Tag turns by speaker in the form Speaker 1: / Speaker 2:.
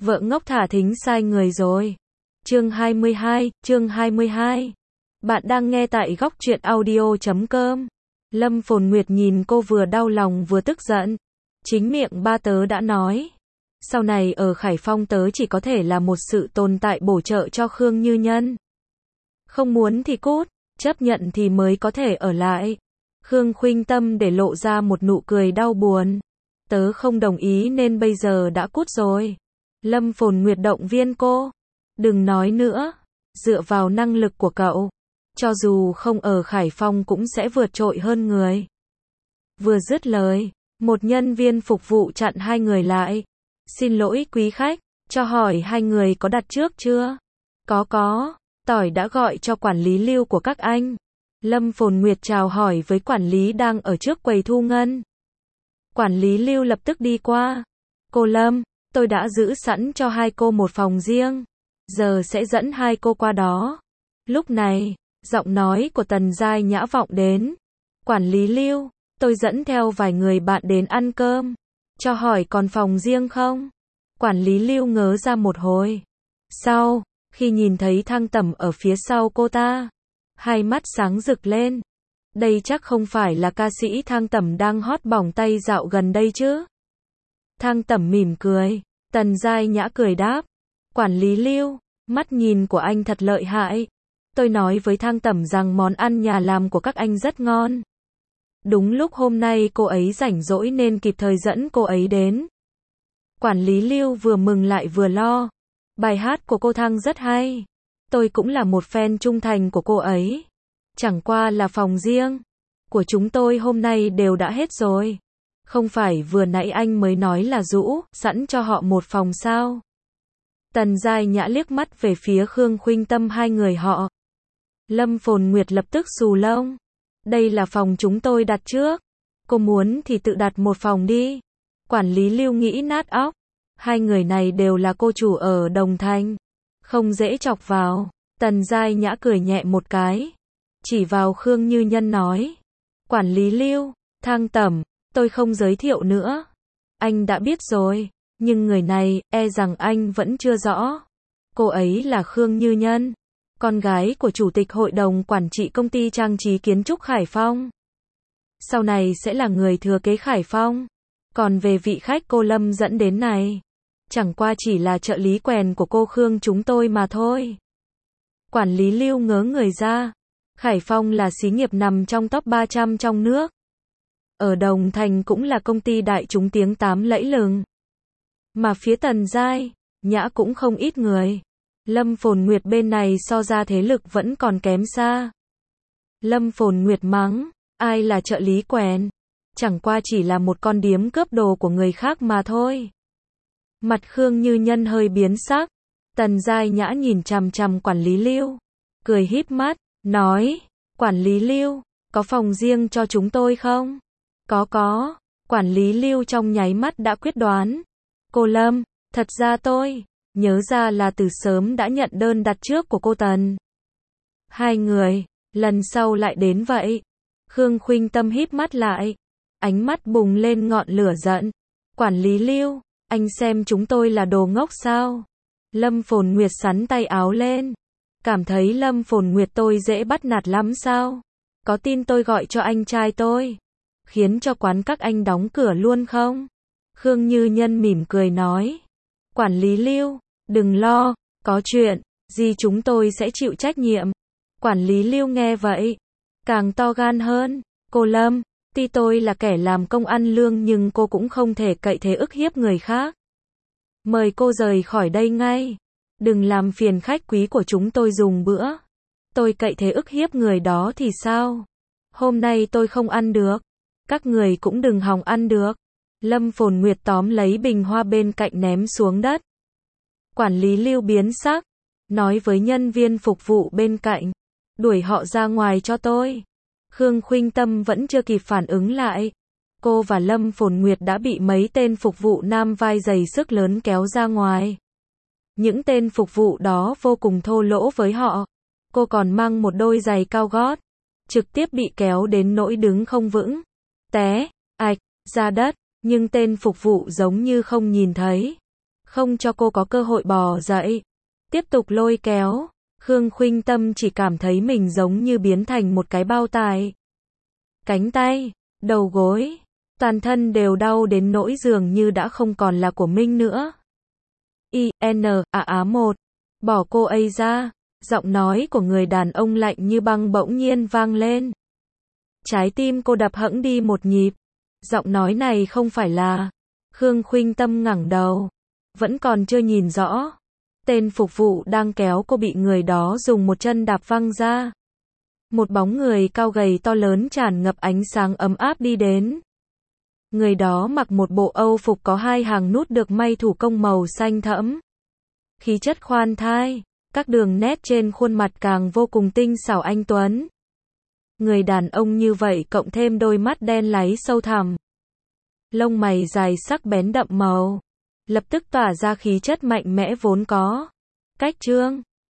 Speaker 1: Vợ ngốc thả thính sai người rồi. Chương 22. Bạn đang nghe tại góc truyện audio.com. Lâm Phồn Nguyệt nhìn cô vừa đau lòng vừa tức giận. Chính miệng ba tớ đã nói. Sau này ở Khải Phong tớ chỉ có thể là một sự tồn tại bổ trợ cho Khương Như Nhân. Không muốn thì cút, chấp nhận thì mới có thể ở lại. Khương Khuynh Tâm để lộ ra một nụ cười đau buồn. Tớ không đồng ý nên bây giờ đã cút rồi. Lâm Phồn Nguyệt động viên cô. Đừng nói nữa. Dựa vào năng lực của cậu, cho dù không ở Khải Phong cũng sẽ vượt trội hơn người. Vừa dứt lời, một nhân viên phục vụ chặn hai người lại. Xin lỗi quý khách, cho hỏi hai người có đặt trước chưa? Có. Tỏi đã gọi cho quản lý Lưu của các anh. Lâm Phồn Nguyệt chào hỏi với quản lý đang ở trước quầy thu ngân. Quản lý Lưu lập tức đi qua. Cô Lâm, tôi đã giữ sẵn cho hai cô một phòng riêng. Giờ sẽ dẫn hai cô qua đó. Lúc này, giọng nói của Tần Giai Nhã vọng đến. Quản lý Lưu, tôi dẫn theo vài người bạn đến ăn cơm. Cho hỏi còn phòng riêng không? Quản lý Lưu ngớ ra một hồi. Sau, khi nhìn thấy Thang Tẩm ở phía sau cô ta, hai mắt sáng rực lên. Đây chắc không phải là ca sĩ Thang Tẩm đang hot bỏng tay dạo gần đây chứ? Thang Tẩm mỉm cười. Tần Giai Nhã cười đáp. Quản lý Lưu, mắt nhìn của anh thật lợi hại. Tôi nói với Thang Tẩm rằng món ăn nhà làm của các anh rất ngon. Đúng lúc hôm nay cô ấy rảnh rỗi nên kịp thời dẫn cô ấy đến. Quản lý Lưu vừa mừng lại vừa lo. Bài hát của cô Thang rất hay. Tôi cũng là một fan trung thành của cô ấy. Chẳng qua là phòng riêng của chúng tôi hôm nay đều đã hết rồi. Không phải vừa nãy anh mới nói là rũ sẵn cho họ một phòng sao? Tần Giai Nhã liếc mắt về phía Khương Khuynh Tâm hai người họ. Lâm Phồn Nguyệt lập tức xù lông. Đây là phòng chúng tôi đặt trước. Cô muốn thì tự đặt một phòng đi. Quản lý Lưu nghĩ nát óc. Hai người này đều là cô chủ ở Đồng Thành. Không dễ chọc vào. Tần Giai Nhã cười nhẹ một cái. Chỉ vào Khương Như Nhân nói. Quản lý Lưu, Thang Tẩm, tôi không giới thiệu nữa. Anh đã biết rồi. Nhưng người này, e rằng anh vẫn chưa rõ. Cô ấy là Khương Như Nhân, con gái của Chủ tịch Hội đồng Quản trị Công ty Trang trí Kiến trúc Khải Phong. Sau này sẽ là người thừa kế Khải Phong. Còn về vị khách cô Lâm dẫn đến này, chẳng qua chỉ là trợ lý quèn của cô Khương chúng tôi mà thôi. Quản lý Lưu ngớ người ra. Khải Phong là xí nghiệp nằm trong top 300 trong nước. Ở Đồng Thành cũng là công ty đại chúng tiếng tám lẫy lừng. Mà phía Tần Giai Nhã cũng không ít người. Lâm Phồn Nguyệt bên này so ra thế lực vẫn còn kém xa. Lâm Phồn Nguyệt mắng, ai là trợ lý quèn? Chẳng qua chỉ là một con điếm cướp đồ của người khác mà thôi. Mặt Khương Như Nhân hơi biến sắc. Tần Giai Nhã nhìn chằm chằm quản lý Lưu, cười híp mắt, nói, quản lý Lưu, có phòng riêng cho chúng tôi không? Có. Quản lý Lưu trong nháy mắt đã quyết đoán. Cô Lâm, thật ra tôi nhớ ra là từ sớm đã nhận đơn đặt trước của cô Tần. Hai người, lần sau lại đến vậy. Khương Khuynh Tâm híp mắt lại, ánh mắt bùng lên ngọn lửa giận. Quản lý Lưu, anh xem chúng tôi là đồ ngốc sao? Lâm Phồn Nguyệt xắn tay áo lên. Cảm thấy Lâm Phồn Nguyệt tôi dễ bắt nạt lắm sao? Có tin tôi gọi cho anh trai tôi, khiến cho quán các anh đóng cửa luôn không? Khương Như Nhân mỉm cười nói. Quản lý Lưu, đừng lo, có chuyện gì chúng tôi sẽ chịu trách nhiệm. Quản lý Lưu nghe vậy, càng to gan hơn. Cô Lâm, tuy tôi là kẻ làm công ăn lương nhưng cô cũng không thể cậy thế ức hiếp người khác. Mời cô rời khỏi đây ngay. Đừng làm phiền khách quý của chúng tôi dùng bữa. Tôi cậy thế ức hiếp người đó thì sao? Hôm nay tôi không ăn được. Các người cũng đừng hòng ăn được. Lâm Phồn Nguyệt tóm lấy bình hoa bên cạnh ném xuống đất. Quản lý Lưu biến sắc, nói với nhân viên phục vụ bên cạnh, đuổi họ ra ngoài cho tôi. Khương Khuynh Tâm vẫn chưa kịp phản ứng lại. Cô và Lâm Phồn Nguyệt đã bị mấy tên phục vụ nam vai dày sức lớn kéo ra ngoài. Những tên phục vụ đó vô cùng thô lỗ với họ. Cô còn mang một đôi giày cao gót, trực tiếp bị kéo đến nỗi đứng không vững. Té, ạch, ra đất. Nhưng tên phục vụ giống như không nhìn thấy. không cho cô có cơ hội bò dậy. Tiếp tục lôi kéo, Khương Khuynh Tâm chỉ cảm thấy mình giống như biến thành một cái bao tải. Cánh tay, đầu gối, toàn thân đều đau đến nỗi dường như đã không còn là của mình nữa. Một, bỏ cô ấy ra, giọng nói của người đàn ông lạnh như băng bỗng nhiên vang lên. Trái tim cô đập hẫng đi một nhịp, giọng nói này không phải là. Khương Khuynh Tâm ngẩng đầu, vẫn còn chưa nhìn rõ. Tên phục vụ đang kéo cô bị người đó dùng một chân đạp văng ra. Một bóng người cao gầy to lớn tràn ngập ánh sáng ấm áp đi đến. Người đó mặc một bộ Âu phục có 2 hàng nút được may thủ công màu xanh thẫm. Khí chất khoan thai, các đường nét trên khuôn mặt càng vô cùng tinh xảo anh tuấn. Người đàn ông như vậy cộng thêm đôi mắt đen láy sâu thẳm. Lông mày dài sắc bén đậm màu, lập tức tỏa ra khí chất mạnh mẽ vốn có. Cách trương